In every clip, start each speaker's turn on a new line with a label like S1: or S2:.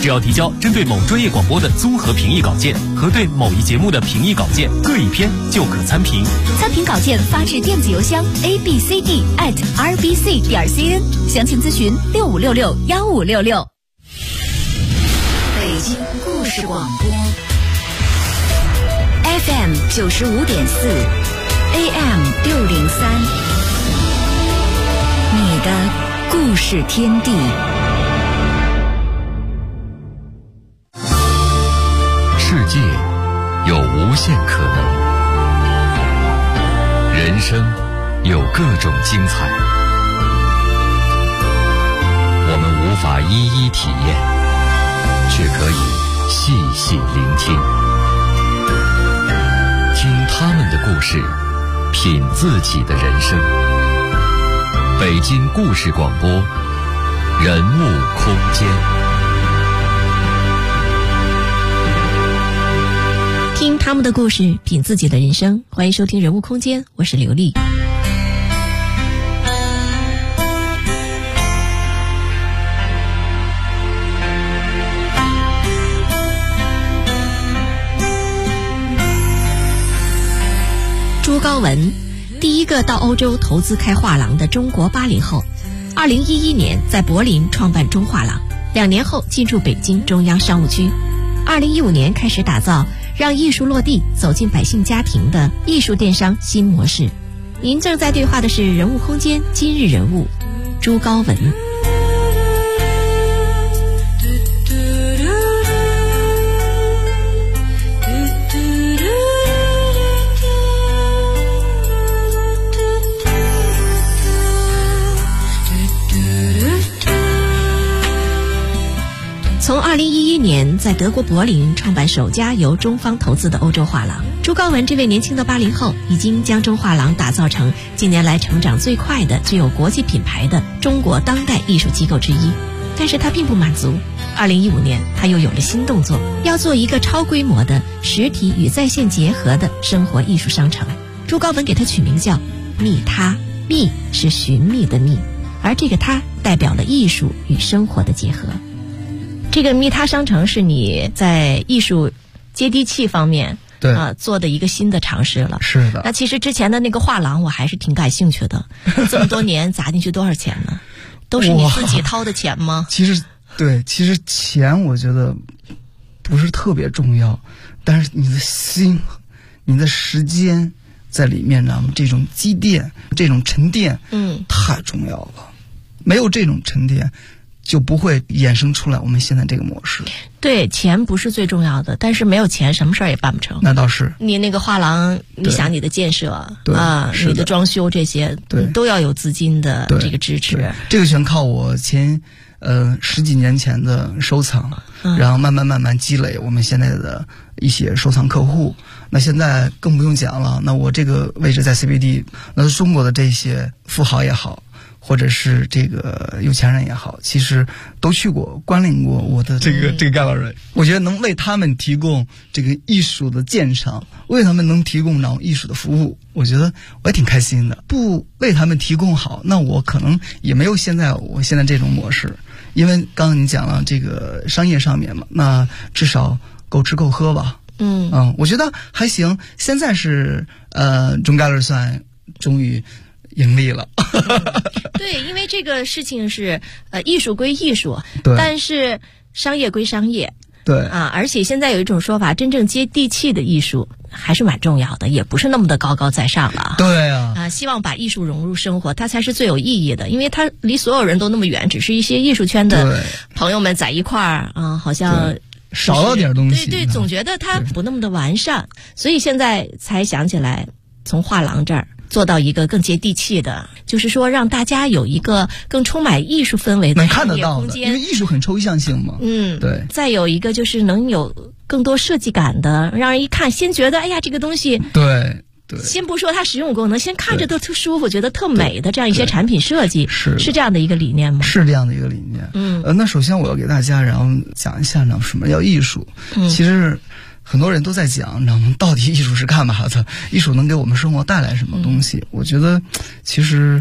S1: 只要提交针对某专业广播的综合评议稿件和对某一节目的评议稿件各一篇，就可参评。
S2: 参评稿件发至电子邮箱 abcd@rbc.cn， 详情咨询65661566。北京故事广播 FM 95.4 AM 603，你的故事天地。
S3: 世界有无限可能，人生有各种精彩，我们无法一一体验，却可以细细聆听，听他们的故事，品自己的人生。北京故事广播，人物空间。
S4: 听他们的故事，品自己的人生。欢迎收听人物空间，我是刘丽。朱高文，第一个到欧洲投资开画廊的中国80后，2011年在柏林创办中画廊，2年后进驻北京中央商务区，2015年开始打造让艺术落地走进百姓家庭的艺术电商新模式。您正在对话的是人物空间今日人物朱高文。从2011年在德国柏林创办首家由中方投资的欧洲画廊，朱高文这位年轻的80后已经将中画廊打造成近年来成长最快的具有国际品牌的中国当代艺术机构之一。但是他并不满足，2015年他又有了新动作，要做一个超规模的实体与在线结合的生活艺术商城。朱高文给他取名叫觅他，觅是寻觅的觅，而这个他代表了艺术与生活的结合。这个觅他商城是你在艺术接地气方面做的一个新的尝试了。
S5: 是的。
S4: 那其实之前的那个画廊我还是挺感兴趣的，这么多年砸进去多少钱呢？都是你自己掏的钱吗？
S5: 其实钱我觉得不是特别重要，但是你的心、你的时间在里面呢，这种积淀、这种沉淀，太重要了。没有这种沉淀，就不会衍生出来我们现在这个模式。
S4: 对，钱不是最重要的，但是没有钱什么事儿也办不成。
S5: 那倒是。你
S4: 那个画廊，你想你的建设你的装修这些，你都要有资金的这个支持。
S5: 这个全靠我10几年前的收藏，然后慢慢积累我们现在的一些收藏客户。那现在更不用讲了，那我这个位置在 CBD， 那中国的这些富豪也好，或者是这个有钱人也好，其实都去过关临过我的这个 gallery。我觉得能为他们提供这个艺术的鉴赏，为他们能提供这种艺术的服务，我觉得我也挺开心的。不为他们提供好，那我可能也没有我现在这种模式。因为刚刚你讲了这个商业上面嘛，那至少够吃够喝吧。我觉得还行。现在是中 gallery 算终于盈利了。
S4: 对，因为这个事情是艺术归艺术，但是商业归商业。
S5: 对
S4: 而且现在有一种说法，真正接地气的艺术还是蛮重要的，也不是那么的高高在上了。
S5: 对啊，
S4: 希望把艺术融入生活，它才是最有意义的，因为它离所有人都那么远，只是一些艺术圈的朋友们在一块儿好像
S5: 少了点东西。
S4: 对，总觉得它不那么的完善，所以现在才想起来从画廊这儿做到一个更接地气的，就是说让大家有一个更充满艺术氛围的
S5: 看得到的，因为艺术很抽象性嘛。对。
S4: 再有一个就是能有更多设计感的，让人一看先觉得哎呀这个东西
S5: 对。
S4: 先不说它实用功能，先看着都特舒服，觉得特美的这样一些产品设计，是这样的一个理念吗？
S5: 是这样的一个理念。那首先我要给大家然后讲一下呢，什么叫艺术。其实很多人都在讲，你知道吗？到底艺术是干嘛的？艺术能给我们生活带来什么东西？我觉得其实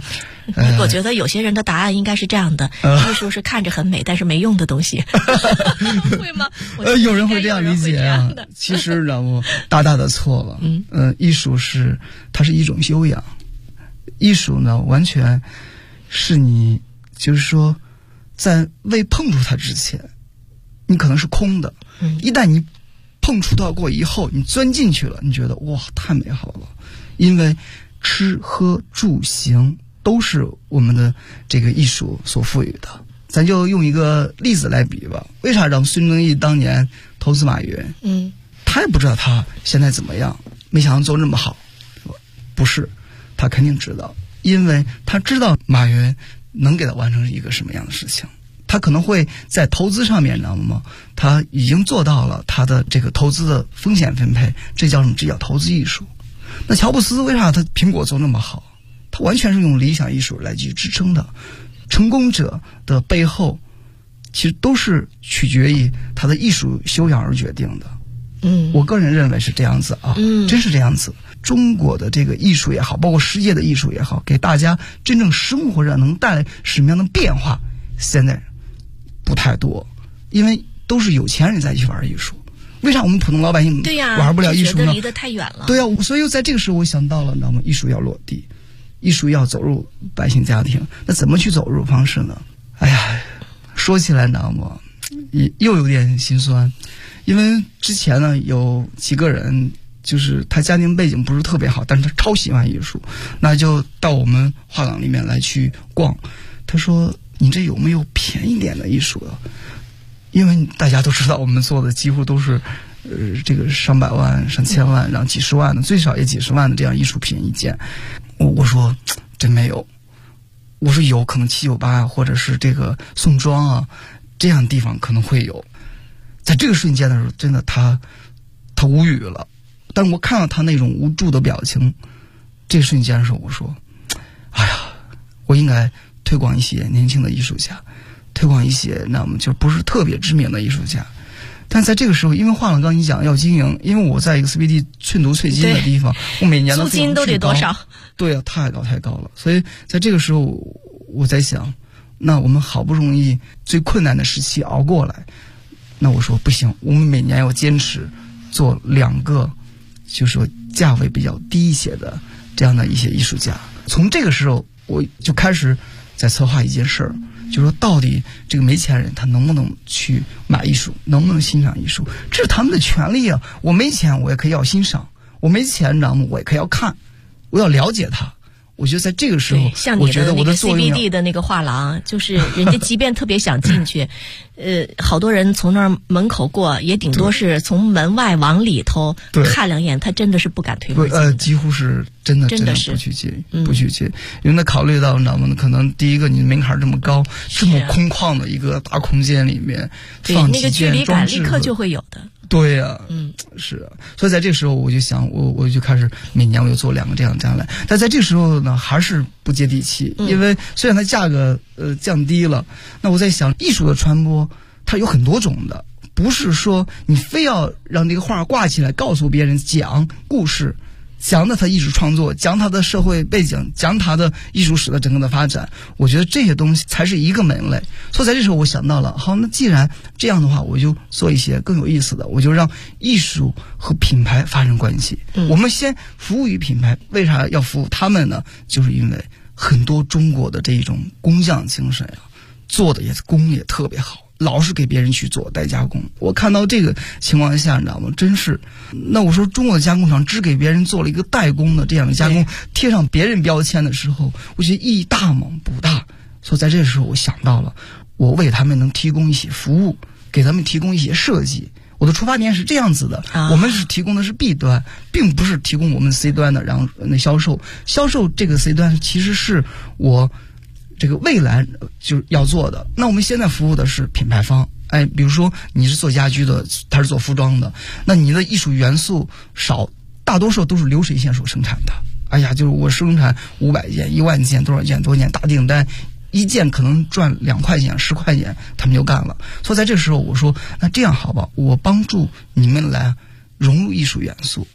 S4: 我觉得有些人的答案应该是这样的：艺术是看着很美但是没用的东西，会吗？
S5: 有人会这样理解啊。其实让我大大的错了。艺术它是一种修养，艺术呢完全是你就是说在未碰触它之前，你可能是空的。一旦你碰触到过以后，你钻进去了，你觉得哇太美好了。因为吃喝住行都是我们的这个艺术所赋予的。咱就用一个例子来比吧。为啥让孙正义当年投资马云？他也不知道他现在怎么样，没想到做那么好。不是，他肯定知道，因为他知道马云能给他完成一个什么样的事情。他可能会在投资上面，你知道吗？他已经做到了他的这个投资的风险分配，这叫什么？这叫投资艺术。那乔布斯为啥他苹果做那么好？他完全是用理想艺术来去支撑的。成功者的背后，其实都是取决于他的艺术修养而决定的。我个人认为是这样子啊，真是这样子。中国的这个艺术也好，包括世界的艺术也好，给大家真正生活上能带来什么样的变化，现在不太多，因为都是有钱人在去玩艺术。为啥我们普通老百姓玩不了艺术呢？
S4: 觉得离得太远了。
S5: 对呀，所以在这个时候我想到了，你知道吗？艺术要落地，艺术要走入百姓家庭。那怎么去走入方式呢？哎呀，说起来，你知道吗？又有点心酸，因为之前呢有几个人，就是他家庭背景不是特别好，但是他超喜欢艺术，那就到我们画廊里面来去逛。他说：“你这有没有便宜点的艺术啊？”因为大家都知道，我们做的几乎都是，这个上百万、上千万，然后几十万的，最少也几十万的这样艺术品一件。我说真没有，我说有可能798或者是这个宋庄啊这样的地方可能会有。在这个瞬间的时候，真的他无语了。但我看到他那种无助的表情，这个瞬间的时候，我说：“哎呀，我应该推广一些年轻的艺术家。”推广一些那么就不是特别知名的艺术家。但在这个时候，因为画廊刚你讲要经营，因为我在一个 CBD 寸土寸金的地方，我每年的
S4: 租金都得多少？
S5: 对啊，太高了。所以在这个时候，我在想，那我们好不容易最困难的时期熬过来，那我说不行，我们每年要坚持做2个，就是说价位比较低一些的这样的一些艺术家。从这个时候，我就开始在策划一件事儿。就说到底这个没钱人他能不能去买艺术，能不能欣赏艺术，这是他们的权利啊。我没钱我也可以要欣赏，我没钱你知道吗，我也可以要看，我要了解它。我觉得在这个时候，
S4: 像你的那个 CBD 的那个画廊，就是人家即便特别想进去，好多人从那儿门口过，也顶多是从门外往里头看2眼，他真的是不敢推门进。
S5: 几乎是真的是不去接，因为那考虑到你知道吗？可能第一个你门槛这么高，这么空旷的一个大空间里面，放
S4: 那个距离感立刻就会有的。
S5: 对呀，是啊，所以在这个时候我就想，我就开始每年我就做2个这样来，但在这个时候呢，还是不接地气，因为虽然它价格降低了，那我在想，艺术的传播它有很多种的，不是说你非要让这个画挂起来，告诉别人讲故事。讲他艺术创作，讲他的社会背景，讲他的艺术史的整个的发展，我觉得这些东西才是一个门类。所以在这时候我想到了，好，那既然这样的话，我就做一些更有意思的，我就让艺术和品牌发生关系。我们先服务于品牌，为啥要服务他们呢？就是因为很多中国的这种工匠精神啊，做的工也特别好。老是给别人去做代加工，我看到这个情况下，你知道吗？真是，那我说中国的加工厂只给别人做了一个代工的这样的加工，贴上别人标签的时候，我觉得意义大吗？不大。所以在这个时候，我想到了，我为他们能提供一些服务，给他们提供一些设计。我的出发点是这样子的，我们是提供的是 B 端，并不是提供我们 C 端的，然后那销售这个 C 端其实是我。这个未来就要做的，那我们现在服务的是品牌方，比如说你是做家居的，他是做服装的，那你的艺术元素少，大多数都是流水线所生产的。就是我生产500件、10000件、多少件大订单，一件可能赚2块钱、10块钱，他们就干了。所以在这时候我说，那这样好吧，我帮助你们来融入艺术元素，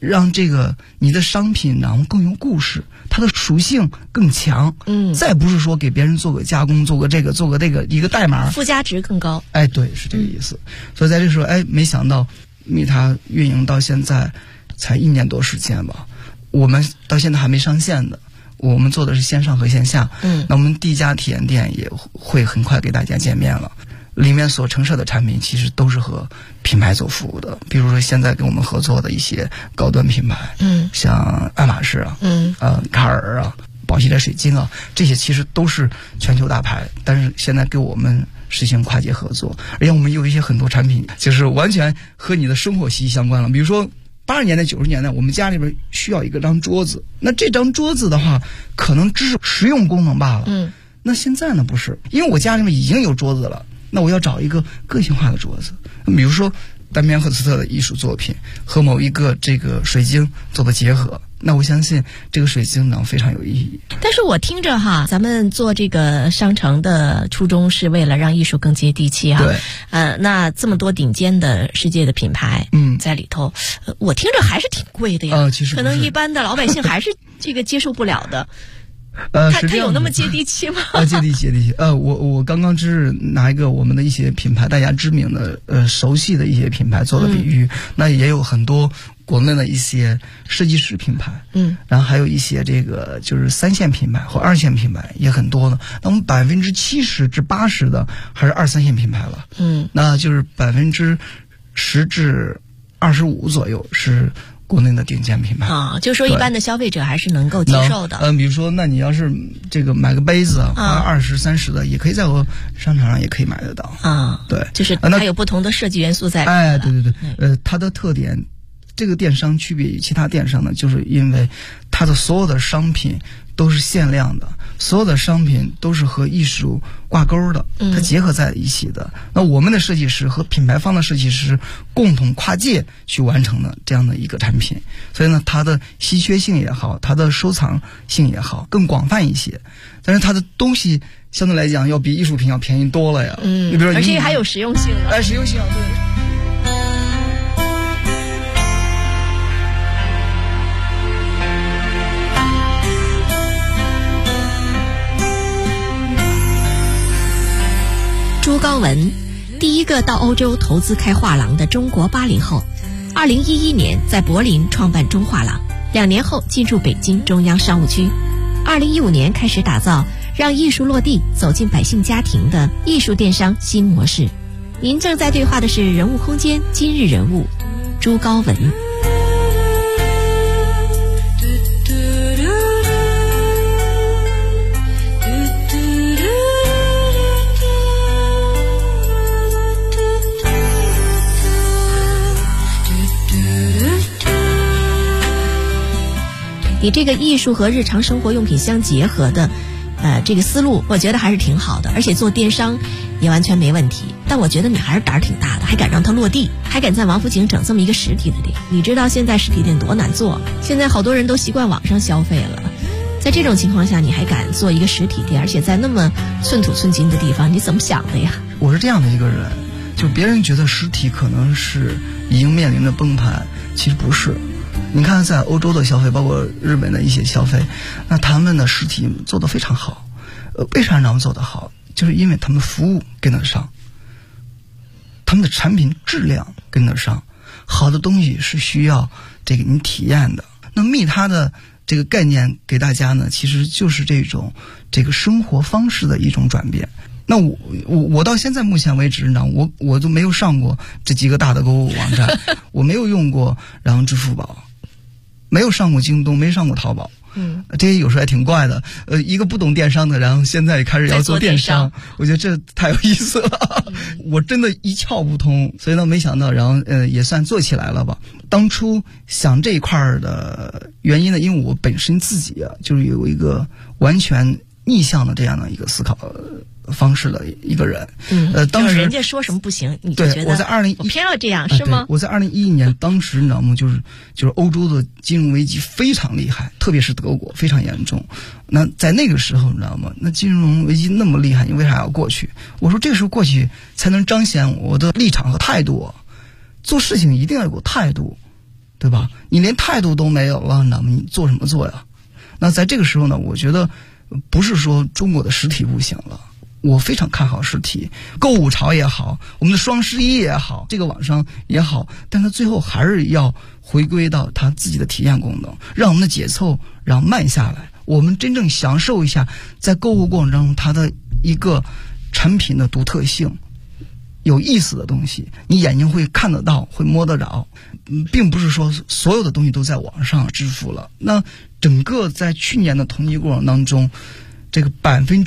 S5: 让这个你的商品然后更有故事，它的属性更强。再不是说给别人做个加工，做个这个一个代码，
S4: 附加值更高。
S5: 哎，对，是这个意思。所以在这时候，哎，没想到蜜它运营到现在才1年多时间吧，我们到现在还没上线的。我们做的是线上和线下，那我们第一家体验店也会很快给大家见面了。里面所陈设的产品其实都是和品牌做服务的，比如说现在跟我们合作的一些高端品牌，像爱马仕啊，卡尔啊，宝烯的水晶啊，这些其实都是全球大牌，但是现在给我们实行跨界合作，而且我们有一些很多产品就是完全和你的生活息息相关了，比如说80年代、90年代，我们家里边需要一个张桌子，那这张桌子的话，可能只是实用功能罢了。那现在呢不是，因为我家里面已经有桌子了，那我要找一个个性化的桌子，比如说丹米安·赫斯特的艺术作品和某一个这个水晶做的结合，那我相信这个水晶呢非常有意义。
S4: 但是我听着哈，咱们做这个商城的初衷是为了让艺术更接地气哈。
S5: 对。
S4: 那这么多顶尖的世界的品牌，在里头，我听着还是挺贵的呀。
S5: 其实
S4: 可能一般的老百姓还是这个接受不了的。它有那么接地气吗？
S5: 接地气。我刚刚只是拿一个我们的一些品牌，大家知名的熟悉的一些品牌做的比喻，那也有很多国内的一些设计师品牌，然后还有一些这个就是3线品牌或2线品牌也很多呢。那我们70%至80%的还是2、3线品牌了，那就是10%至25%左右是国内的顶尖品牌
S4: 啊，就是说一般的消费者还是能够接受的。
S5: 比如说，那你要是这个买个杯子花20、30的，也可以在我商场上也可以买得到啊。对，
S4: 就是它有不同的设计元素在里面。
S5: 哎，对，它的特点，这个电商区别于其他电商呢，就是因为它的所有的商品都是限量的，所有的商品都是和艺术挂钩的，它结合在一起的。那我们的设计师和品牌方的设计师共同跨界去完成的这样的一个产品，所以呢，它的稀缺性也好，它的收藏性也好，更广泛一些。但是它的东西相对来讲要比艺术品要便宜多了呀。你比如说，
S4: 而且还有实用性了。
S5: 实用性对。
S4: 朱高文，第一个到欧洲投资开画廊的中国80后，2011年在柏林创办中画廊，2年后进驻北京中央商务区，2015年开始打造让艺术落地走进百姓家庭的艺术电商新模式。您正在对话的是人物空间今日人物朱高文。你这个艺术和日常生活用品相结合的这个思路，我觉得还是挺好的，而且做电商也完全没问题。但我觉得你还是胆儿挺大的，还敢让它落地，还敢在王府井整这么一个实体的店。你知道现在实体店多难做，现在好多人都习惯网上消费了，在这种情况下你还敢做一个实体店，而且在那么寸土寸金的地方，你怎么想的呀？
S5: 我是这样的一个人，就别人觉得实体可能是已经面临着崩盘，其实不是。你看在欧洲的消费，包括日本的一些消费，那他们的实体做得非常好。为啥他们做得好？就是因为他们的服务跟得上，他们的产品质量跟得上。好的东西是需要这个你体验的。那蜜它的这个概念给大家呢，其实就是这个生活方式的一种转变。那我到现在目前为止呢，我都没有上过这几个大的购物网站，我没有用过然后支付宝，没有上过京东，没上过淘宝。这些有时候还挺怪的。一个不懂电商的，然后现在也开始要做电商，我觉得这太有意思了。我真的一窍不通，所以呢，没想到，然后也算做起来了吧。当初想这一块的原因呢，因为我本身自己就是有一个完全逆向的这样的一个思考方式的一个人。当时
S4: 人家说什么不行，你就觉得
S5: 我在
S4: 我偏要这样，是吗？
S5: 我在2011年，当时你知道吗？就是欧洲的金融危机非常厉害，特别是德国非常严重。那在那个时候，你知道吗？那金融危机那么厉害，你为啥要过去？我说这时候过去才能彰显我的立场和态度。做事情一定要有态度， 对吧？你连态度都没有了，那么你做什么做呀？那在这个时候呢，我觉得不是说中国的实体不行了，我非常看好实体，购物潮也好，我们的双11也好，这个网上也好，但它最后还是要回归到它自己的体验功能，让我们的节奏慢下来，我们真正享受一下在购物过程中它的一个产品的独特性，有意思的东西，你眼睛会看得到，会摸得着，并不是说所有的东西都在网上支付了。那整个在去年的统计过程当中，这个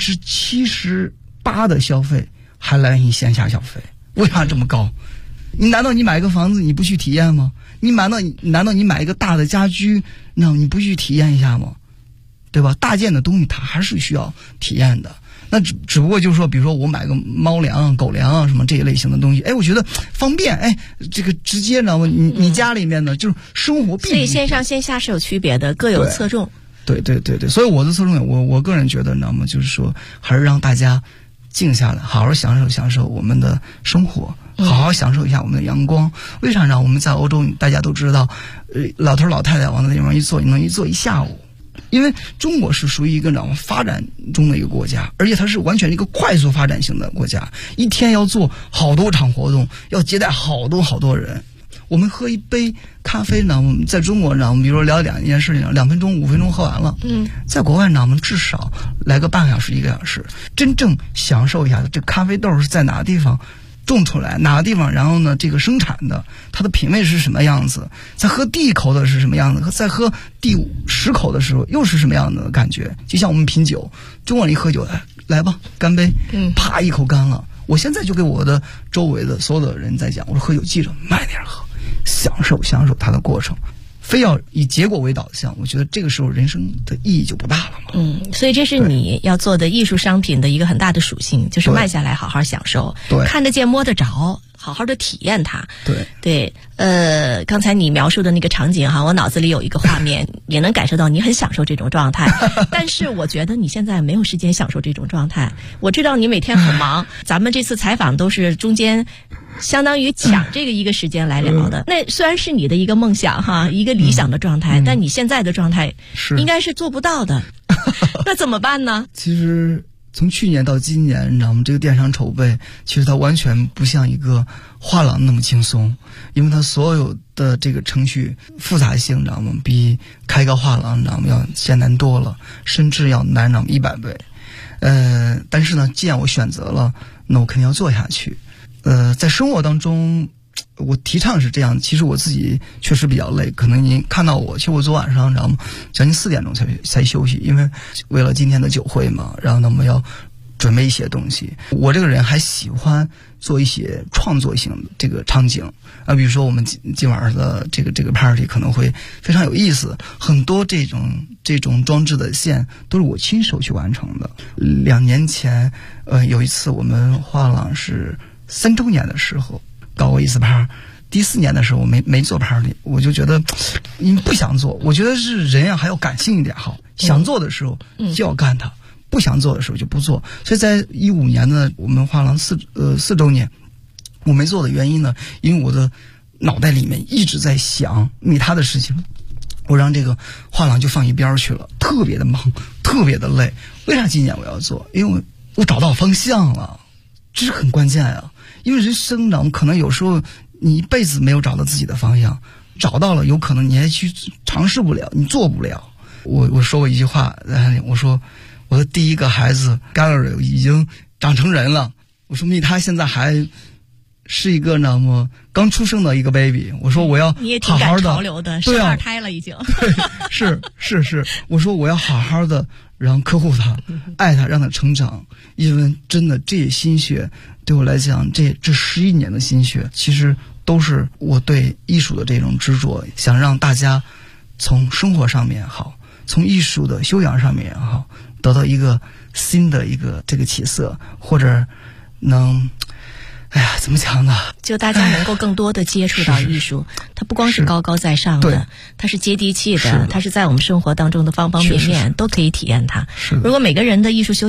S5: 78%的消费还来源于线下消费，为啥这么高？难道你买一个房子你不去体验吗？难道你买一个大的家居，那你不去体验一下吗？对吧？大件的东西它还是需要体验的。那只不过就是说，比如说我买个猫粮、狗粮什么这一类型的东西，我觉得方便，这个直接呢，你家里面呢就是生活必。
S4: 所以线上线下是有区别的，各有侧重。
S5: 对，所以我的侧重点，我个人觉得，你知道吗？就是说，还是让大家静下来，好好享受我们的生活，好好享受一下我们的阳光。为啥呢？我们在欧洲，大家都知道，老头老太太往那地方一坐，你能一坐一下午。因为中国是属于一个发展中的一个国家，而且它是完全一个快速发展型的国家，一天要做好多场活动，要接待好多人。我们喝一杯咖啡呢，我们在中国呢，我们比如说聊2件事情，2分钟5分钟喝完了。在国外呢，我们至少来个半个小时1个小时，真正享受一下这咖啡豆是在哪个地方种出来，哪个地方，然后呢这个生产的，它的品味是什么样子，在喝第1口的是什么样子，在喝第10口的时候又是什么样的感觉。就像我们品酒，中国人一喝酒，来吧干杯，啪一口干了。我现在就给我的周围的所有的人在讲，我说喝酒记着慢点喝，享受它的过程，非要以结果为导向，我觉得这个时候人生的意义就不大了嘛。
S4: 所以这是你要做的艺术商品的一个很大的属性，就是慢下来好好享受，看得见摸得着，好好的体验它。对，刚才你描述的那个场景哈，我脑子里有一个画面，也能感受到你很享受这种状态。但是我觉得你现在没有时间享受这种状态。我知道你每天很忙，咱们这次采访都是中间相当于抢这个一个时间来聊的。那虽然是你的一个梦想哈，一个理想的状态，但你现在的状态应该是做不到的。那怎么办呢？
S5: 其实从去年到今年，你知道吗？这个电商筹备其实它完全不像一个画廊那么轻松，因为它所有的这个程序复杂性，你知道吗？比开个画廊，你知道吗？要艰难多了，甚至要难上100倍。但是呢，既然我选择了，那我肯定要做下去。在生活当中，我提倡是这样，其实我自己确实比较累，可能您看到我，其实我昨晚上，你知道吗？将近4点钟才休息，因为为了今天的酒会嘛，然后呢我们要准备一些东西。我这个人还喜欢做一些创作性的这个场景啊，比如说我们今晚上的这个 party 可能会非常有意思，很多这种装置的线都是我亲手去完成的。2年前，有一次我们画廊是3周年的时候搞过一次 party， 第4年的时候我没做 party， 我就觉得你不想做，我觉得是人还要感性一点好，想做的时候就要干它，不想做的时候就不做。所以在15年的我们画廊4周年，我没做的原因呢，因为我的脑袋里面一直在想其他的事情，我让这个画廊就放一边去了，特别的忙，特别的累。为啥今年我要做？因为我找到方向了，这是很关键啊。因为人生呢，可能有时候你一辈子没有找到自己的方向，找到了有可能你还去尝试不了，你做不了。我说过一句话，我说我的第一个孩子 Gallery 已经长成人了，我说他现在还是一个那么刚出生的一个 baby， 我说我要好好的，
S4: 你也挺赶潮流的，生2胎了已经。
S5: 对，是，我说我要好好的让呵护他，爱他，让他成长。因为真的这些心血对我来讲，这11年的心血，其实都是我对艺术的这种执着，想让大家从生活上面好，从艺术的修养上面也好，得到一个新的一个这个起色，或者能，怎么讲呢？
S4: 就大家能够更多的接触到艺术，它不光是高高在上的，它是接地气的，它是在我们生活当中的方方面面都可以体验它。如果每个人的艺术修养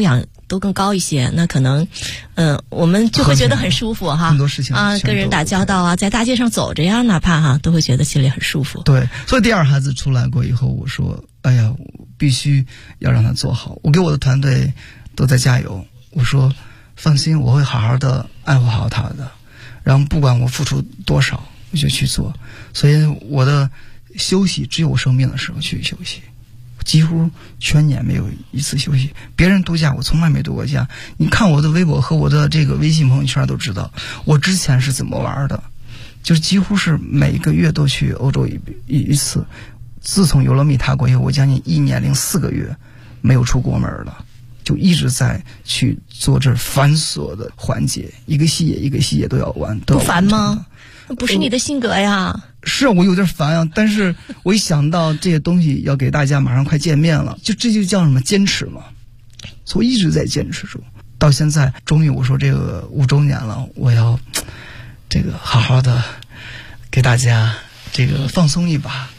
S4: 都更高一些，那可能我们就会觉得很舒服哈，
S5: 很多事情
S4: 跟人打交道啊，在大街上走着呀，哪怕都会觉得心里很舒服。
S5: 对，所以第二孩子出来过以后，我说哎呀，我必须要让他做好，我给我的团队都在加油，我说放心，我会好好的爱护好他的，然后不管我付出多少我就去做，所以我的休息只有我生病的时候去休息，几乎全年没有一次休息。别人度假我从来没度过假，你看我的微博和我的这个微信朋友圈都知道我之前是怎么玩的，就是几乎是每个月都去欧洲一次。自从有了米塔国以后，我将近1年零4个月没有出国门了，就一直在去做这繁琐的环节，一个细节一个细节都要完。
S4: 不烦吗？不是你的性格呀。
S5: 是我有点烦啊，但是我一想到这些东西要给大家马上快见面了，这就叫什么坚持嘛，所以我一直在坚持住，到现在终于我说这个5周年了，我要这个好好的给大家这个放松一把。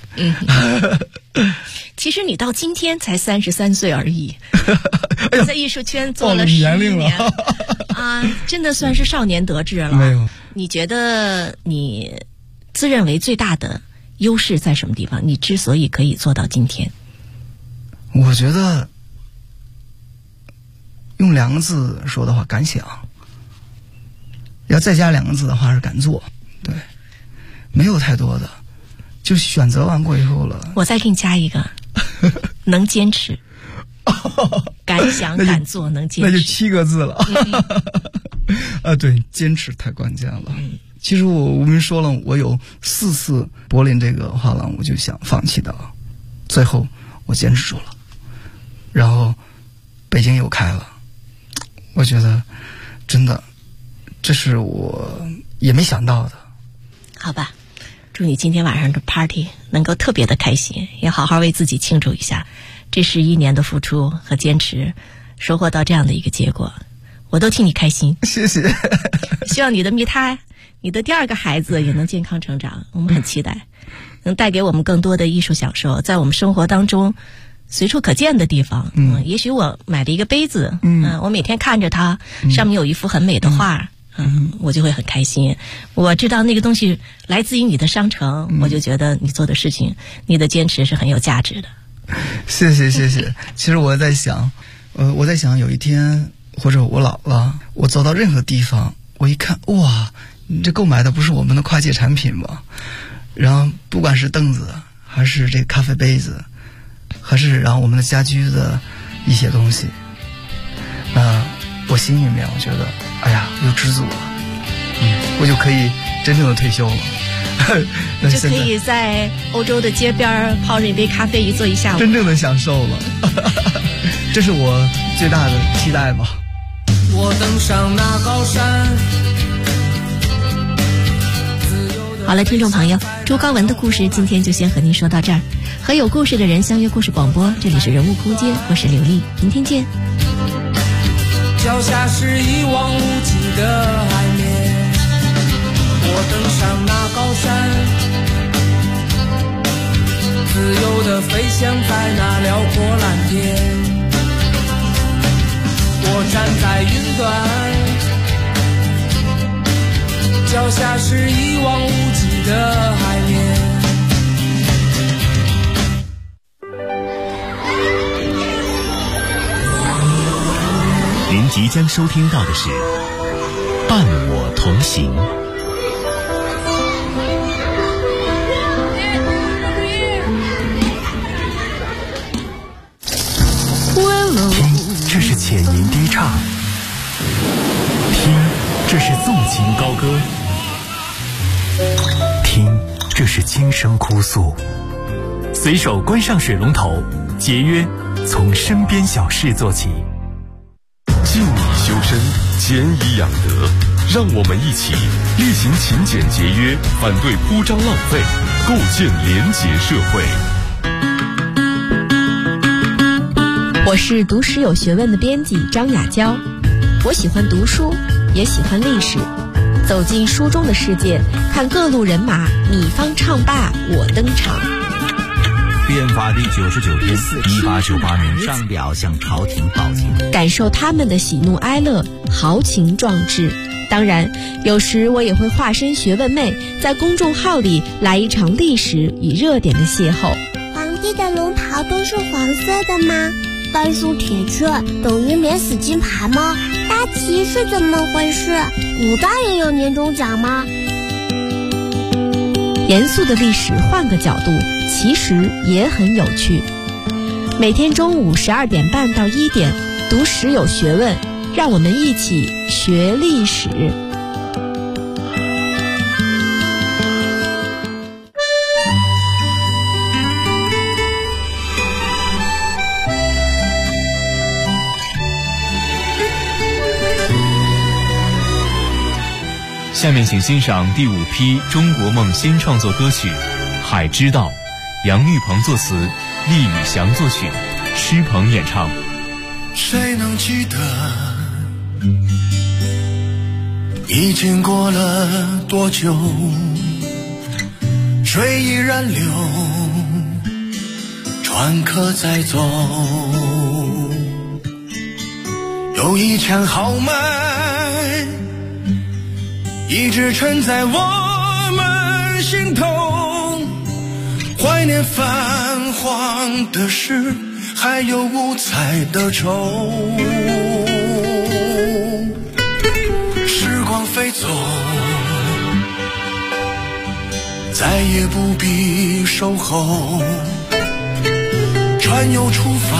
S4: 其实你到今天才33岁而已，在艺术圈做了11年啊，真的算是少年得志了。
S5: 没有，
S4: 你觉得你自认为最大的优势在什么地方？你之所以可以做到今天，
S5: 我觉得用2个字说的话，敢想；要再加2个字的话是敢做。对，没有太多的。就选择完过以后了，
S4: 我再给你加一个，能坚持，敢想敢做，能坚持，
S5: 那就7个字了。对，坚持太关键了。其实我们说了，我有4次柏林这个画廊，我就想放弃的，最后我坚持住了，然后北京又开了，我觉得真的，这是我也没想到的。
S4: 好吧。祝你今天晚上的 party 能够特别的开心，也好好为自己庆祝一下这11年的付出和坚持，收获到这样的一个结果，我都替你开心。
S5: 谢谢。
S4: 希望你的蜜胎，你的第2个孩子也能健康成长，我们很期待，能带给我们更多的艺术享受，在我们生活当中随处可见的地方。也许我买了一个杯子，我每天看着它，上面有一幅很美的画。我就会很开心。我知道那个东西来自于你的商城，我就觉得你做的事情，你的坚持是很有价值的。
S5: 谢谢。其实我在想，有一天或者我老了，我走到任何地方，我一看，哇，你这购买的不是我们的跨界产品吗？然后不管是凳子，还是这咖啡杯子，还是然后我们的家居的一些东西，我心里面我觉得，哎呀，我就知足了，我就可以真正的退休了，
S4: 就可以在欧洲的街边泡着一杯咖啡，一坐一下午，
S5: 真正的享受了。这是我最大的期待吧。
S6: 我登上那高山。
S4: 好了，听众朋友，朱高文的故事今天就先和您说到这儿。和有故事的人相约故事广播，这里是人物空间，我是刘丽，明天见。
S6: 脚下是一望无际的海面，我登上那高山，自由地飞翔在那辽阔蓝天。我站在云端，脚下是一望无际的海面。
S1: 您即将收听到的是《伴我同行》。听，这是浅吟低唱；听，这是纵情高歌；听，这是轻声哭诉。随手关上水龙头，节约从身边小事做起。
S7: 静以修身，俭以养德，让我们一起力行勤俭节约，反对铺张浪费，构建廉洁社会。
S8: 我是读史有学问的编辑张雅娇，我喜欢读书，也喜欢历史，走进书中的世界，看各路人马，你方唱罢我登场。
S9: 编发第99天，1898年上表向朝廷报警，
S8: 感受他们的喜怒哀乐，豪情壮志。当然，有时我也会化身学问妹，在公众号里来一场历史与热点的邂逅。
S10: 皇帝的龙袍都是黄色的吗？半数铁券等于免死金牌吗？大旗是怎么回事？古代也有年终奖吗？
S8: 严肃的历史换个角度，其实也很有趣。每天中午12点半到1点，读史有学问，让我们一起学历史。
S1: 下面请欣赏第5批中国梦新创作歌曲《海之道》，杨玉鹏作词，厉宇翔作曲，施鹏演唱。
S11: 谁能记得已经过了多久，水依然流，船客在走，有一腔豪迈一直沉在我们心头，怀念泛黄的诗，还有五彩的愁。时光飞走，再也不必守候，船又出发，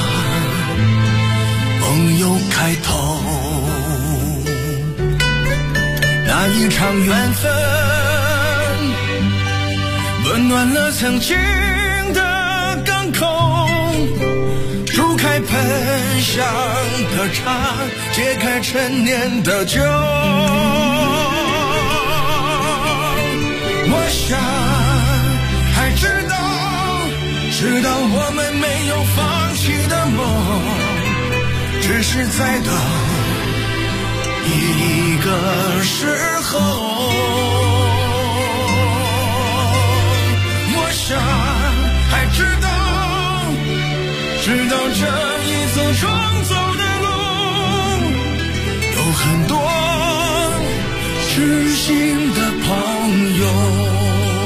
S11: 梦又开头。那一场缘分温暖了曾经的港口，煮开喷香的茶，解开陈年的酒。我想还知道我们没有放弃的梦，只是在等一个时候。我想还知道这一次重走的路，有很多知心的朋友。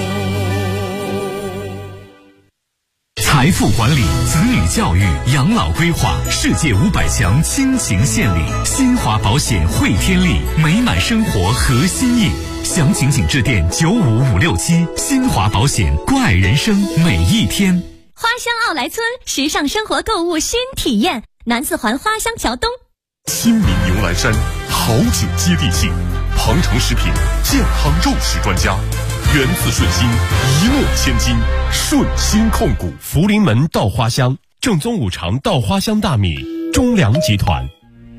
S1: 财富管理、子女教育、养老规划，世界500强倾情献礼，新华保险汇天利，美满生活核心印。详情请致电95567，新华保险，关爱人生每一天。
S2: 花乡奥莱村时尚生活购物新体验，南四环花乡桥东。
S7: 新民牛栏山好酒接地气，庞城食品健康肉食专家，源自顺心，一诺千金，顺心控股。
S12: 福临门稻花香，正宗五常稻花香大米，中粮集团。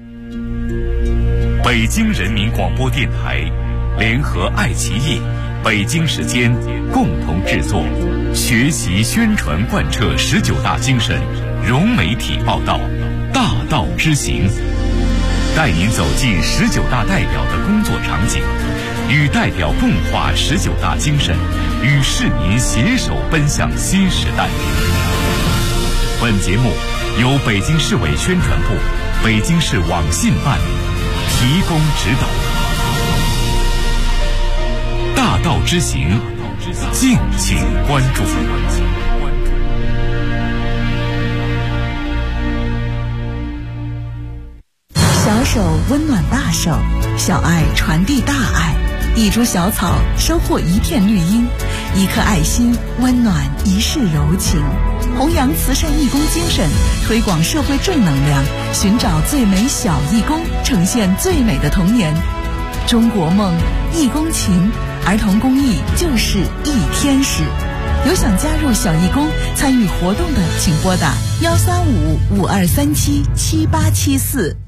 S1: 北京人民广播电台联合爱奇艺、北京时间共同制作，学习宣传贯彻19大精神，融媒体报道，大道之行，带您走进19大代表的工作场景，与代表共话19大精神，与市民携手奔向新时代。本节目由北京市委宣传部、北京市网信办提供指导。大道之行，敬请关注。
S13: 小手温暖大手，小爱传递大爱，一株小草收获一片绿荫，一颗爱心温暖一世柔情。弘扬慈善义工精神，推广社会正能量，寻找最美小义工，呈现最美的童年。中国梦，义工情，儿童公益就是一天使。有想加入小义工参与活动的，请拨打13552377874。